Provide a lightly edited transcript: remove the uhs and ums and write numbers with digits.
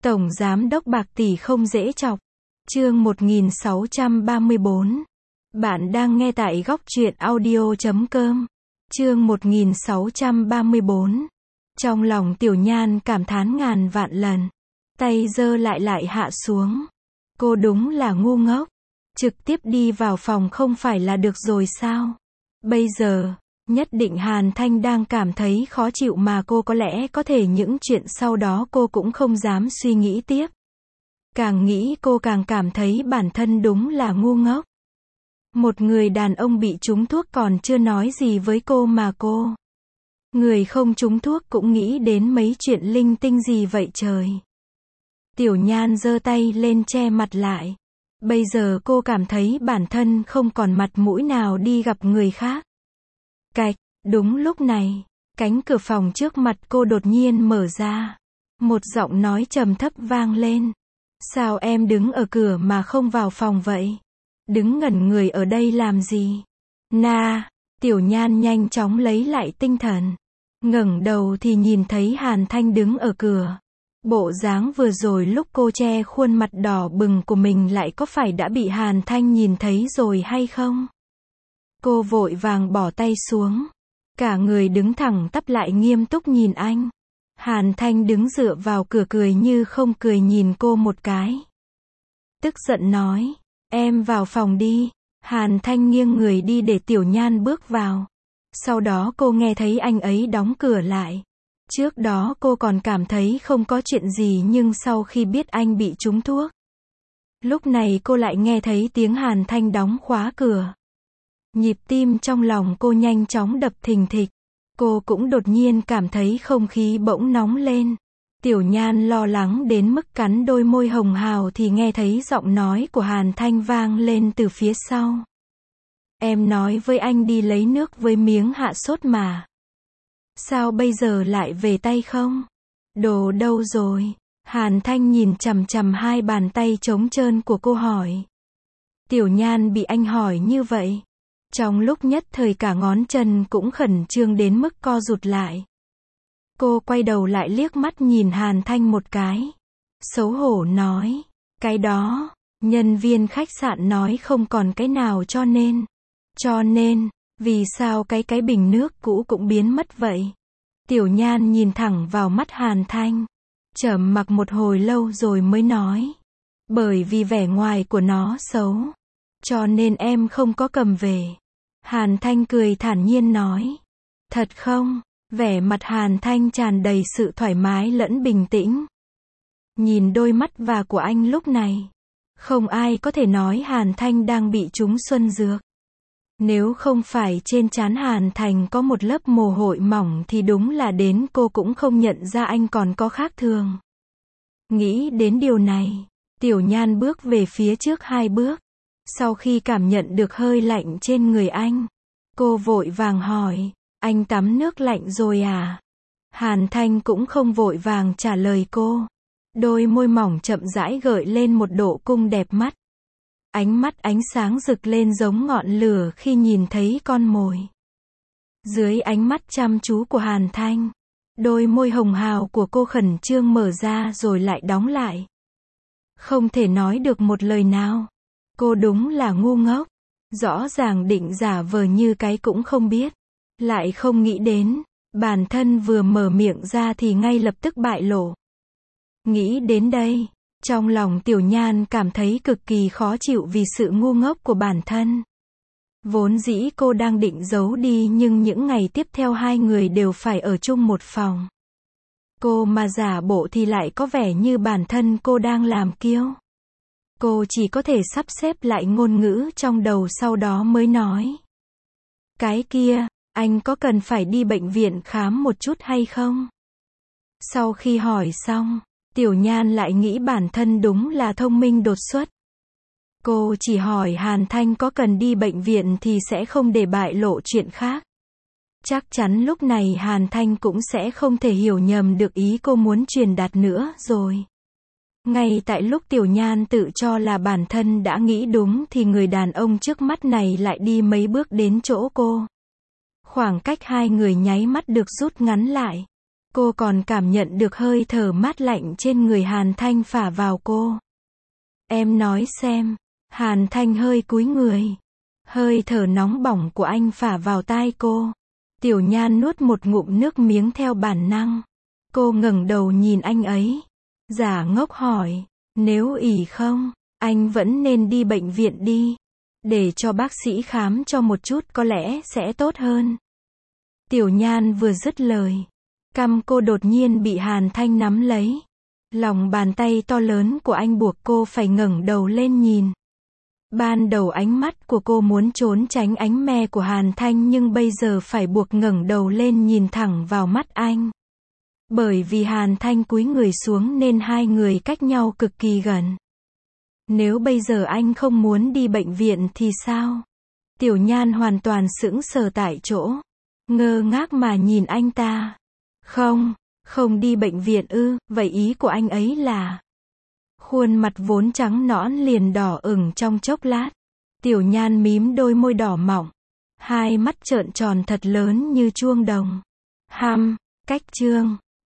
Tổng giám đốc bạc tỷ không dễ chọc. Chương 1634. Bạn đang nghe tại góc truyện audio.com. Chương 1634. Trong lòng Tiểu Nhan cảm thán ngàn vạn lần. Tay giơ lại hạ xuống. Cô đúng là ngu ngốc. Trực tiếp đi vào phòng không phải là được rồi sao? Bây giờ, nhất định Hàn Thanh đang cảm thấy khó chịu mà cô có lẽ có thể những chuyện sau đó cô cũng không dám suy nghĩ tiếp. Càng nghĩ cô càng cảm thấy bản thân đúng là ngu ngốc. Một người đàn ông bị trúng thuốc còn chưa nói gì với cô mà cô. Người không trúng thuốc cũng nghĩ đến mấy chuyện linh tinh gì vậy trời. Tiểu Nhan giơ tay lên che mặt lại. Bây giờ cô cảm thấy bản thân không còn mặt mũi nào đi gặp người khác. Cạch, đúng lúc này, cánh cửa phòng trước mặt cô đột nhiên mở ra. Một giọng nói trầm thấp vang lên. Sao em đứng ở cửa mà không vào phòng vậy? Đứng ngẩn người ở đây làm gì? Tiểu Nhan nhanh chóng lấy lại tinh thần. Ngẩng đầu thì nhìn thấy Hàn Thanh đứng ở cửa. Bộ dáng vừa rồi lúc cô che khuôn mặt đỏ bừng của mình lại có phải đã bị Hàn Thanh nhìn thấy rồi hay không? Cô vội vàng bỏ tay xuống. Cả người đứng thẳng tắp lại nghiêm túc nhìn anh. Hàn Thanh đứng dựa vào cửa cười như không cười nhìn cô một cái. Tức giận nói, em vào phòng đi. Hàn Thanh nghiêng người đi để Tiểu Nhan bước vào. Sau đó cô nghe thấy anh ấy đóng cửa lại. Trước đó cô còn cảm thấy không có chuyện gì nhưng sau khi biết anh bị trúng thuốc. Lúc này cô lại nghe thấy tiếng Hàn Thanh đóng khóa cửa. Nhịp tim trong lòng cô nhanh chóng đập thình thịch. Cô cũng đột nhiên cảm thấy không khí bỗng nóng lên. Tiểu Nhan lo lắng đến mức cắn đôi môi hồng hào thì nghe thấy giọng nói của Hàn Thanh vang lên từ phía sau. Em nói với anh đi lấy nước với miếng hạ sốt mà. Sao bây giờ lại về tay không? Đồ đâu rồi? Hàn Thanh nhìn chằm chằm hai bàn tay trống trơn của cô hỏi. Tiểu Nhan bị anh hỏi như vậy. Trong lúc nhất thời cả ngón chân cũng khẩn trương đến mức co rụt lại. Cô quay đầu lại liếc mắt nhìn Hàn Thanh một cái. Xấu hổ nói. Cái đó, nhân viên khách sạn nói không còn cái nào cho nên, vì sao cái bình nước cũ cũng biến mất vậy? Tiểu Nhan nhìn thẳng vào mắt Hàn Thanh. Trầm mặc một hồi lâu rồi mới nói. Bởi vì vẻ ngoài của nó xấu. Cho nên em không có cầm về. Hàn Thanh cười thản nhiên nói. Thật không? Vẻ mặt Hàn Thanh tràn đầy sự thoải mái lẫn bình tĩnh. Nhìn đôi mắt và của anh lúc này. Không ai có thể nói Hàn Thanh đang bị trúng xuân dược. Nếu không phải trên trán Hàn Thành có một lớp mồ hôi mỏng thì đúng là đến cô cũng không nhận ra anh còn có khác thường. Nghĩ đến điều này, Tiểu Nhan bước về phía trước 2 bước. Sau khi cảm nhận được hơi lạnh trên người anh, cô vội vàng hỏi, anh tắm nước lạnh rồi à? Hàn Thanh cũng không vội vàng trả lời cô. Đôi môi mỏng chậm rãi gợi lên một độ cung đẹp mắt. Ánh mắt ánh sáng rực lên giống ngọn lửa khi nhìn thấy con mồi. Dưới ánh mắt chăm chú của Hàn Thanh, đôi môi hồng hào của cô khẩn trương mở ra rồi lại đóng lại. Không thể nói được một lời nào. Cô đúng là ngu ngốc. Rõ ràng định giả vờ như cái cũng không biết. Lại không nghĩ đến, bản thân vừa mở miệng ra thì ngay lập tức bại lộ. Nghĩ đến đây, trong lòng Tiểu Nhan cảm thấy cực kỳ khó chịu vì sự ngu ngốc của bản thân. Vốn dĩ cô đang định giấu đi nhưng những ngày tiếp theo hai người đều phải ở chung một phòng. Cô mà giả bộ thì lại có vẻ như bản thân cô đang làm kiêu. Cô chỉ có thể sắp xếp lại ngôn ngữ trong đầu sau đó mới nói. Cái kia, anh có cần phải đi bệnh viện khám một chút hay không? Sau khi hỏi xong, Tiểu Nhan lại nghĩ bản thân đúng là thông minh đột xuất. Cô chỉ hỏi Hàn Thanh có cần đi bệnh viện thì sẽ không để bại lộ chuyện khác. Chắc chắn lúc này Hàn Thanh cũng sẽ không thể hiểu nhầm được ý cô muốn truyền đạt nữa rồi. Ngay tại lúc Tiểu Nhan tự cho là bản thân đã nghĩ đúng thì người đàn ông trước mắt này lại đi mấy bước đến chỗ cô. Khoảng cách hai người nháy mắt được rút ngắn lại. Cô còn cảm nhận được hơi thở mát lạnh trên người Hàn Thanh phả vào cô. Em nói xem. Hàn Thanh hơi cúi người. Hơi thở nóng bỏng của anh phả vào tai cô. Tiểu Nhan nuốt một ngụm nước miếng theo bản năng. Cô ngẩng đầu nhìn anh ấy. Giả ngốc hỏi. Nếu ỉ không, anh vẫn nên đi bệnh viện đi. Để cho bác sĩ khám cho một chút có lẽ sẽ tốt hơn. Tiểu Nhan vừa dứt lời. Cằm cô đột nhiên bị Hàn Thanh nắm lấy. Lòng bàn tay to lớn của anh buộc cô phải ngẩng đầu lên nhìn. Ban đầu ánh mắt của cô muốn trốn tránh ánh me của Hàn Thanh nhưng bây giờ phải buộc ngẩng đầu lên nhìn thẳng vào mắt anh. Bởi vì Hàn Thanh cúi người xuống nên hai người cách nhau cực kỳ gần. Nếu bây giờ anh không muốn đi bệnh viện thì sao? Tiểu Nhan hoàn toàn sững sờ tại chỗ. Ngơ ngác mà nhìn anh ta. Không đi bệnh viện ư, vậy ý của anh ấy là... Khuôn mặt vốn trắng nõn liền đỏ ửng trong chốc lát. Tiểu Nhan mím đôi môi đỏ mọng. Hai mắt trợn tròn thật lớn như chuông đồng. Cách chương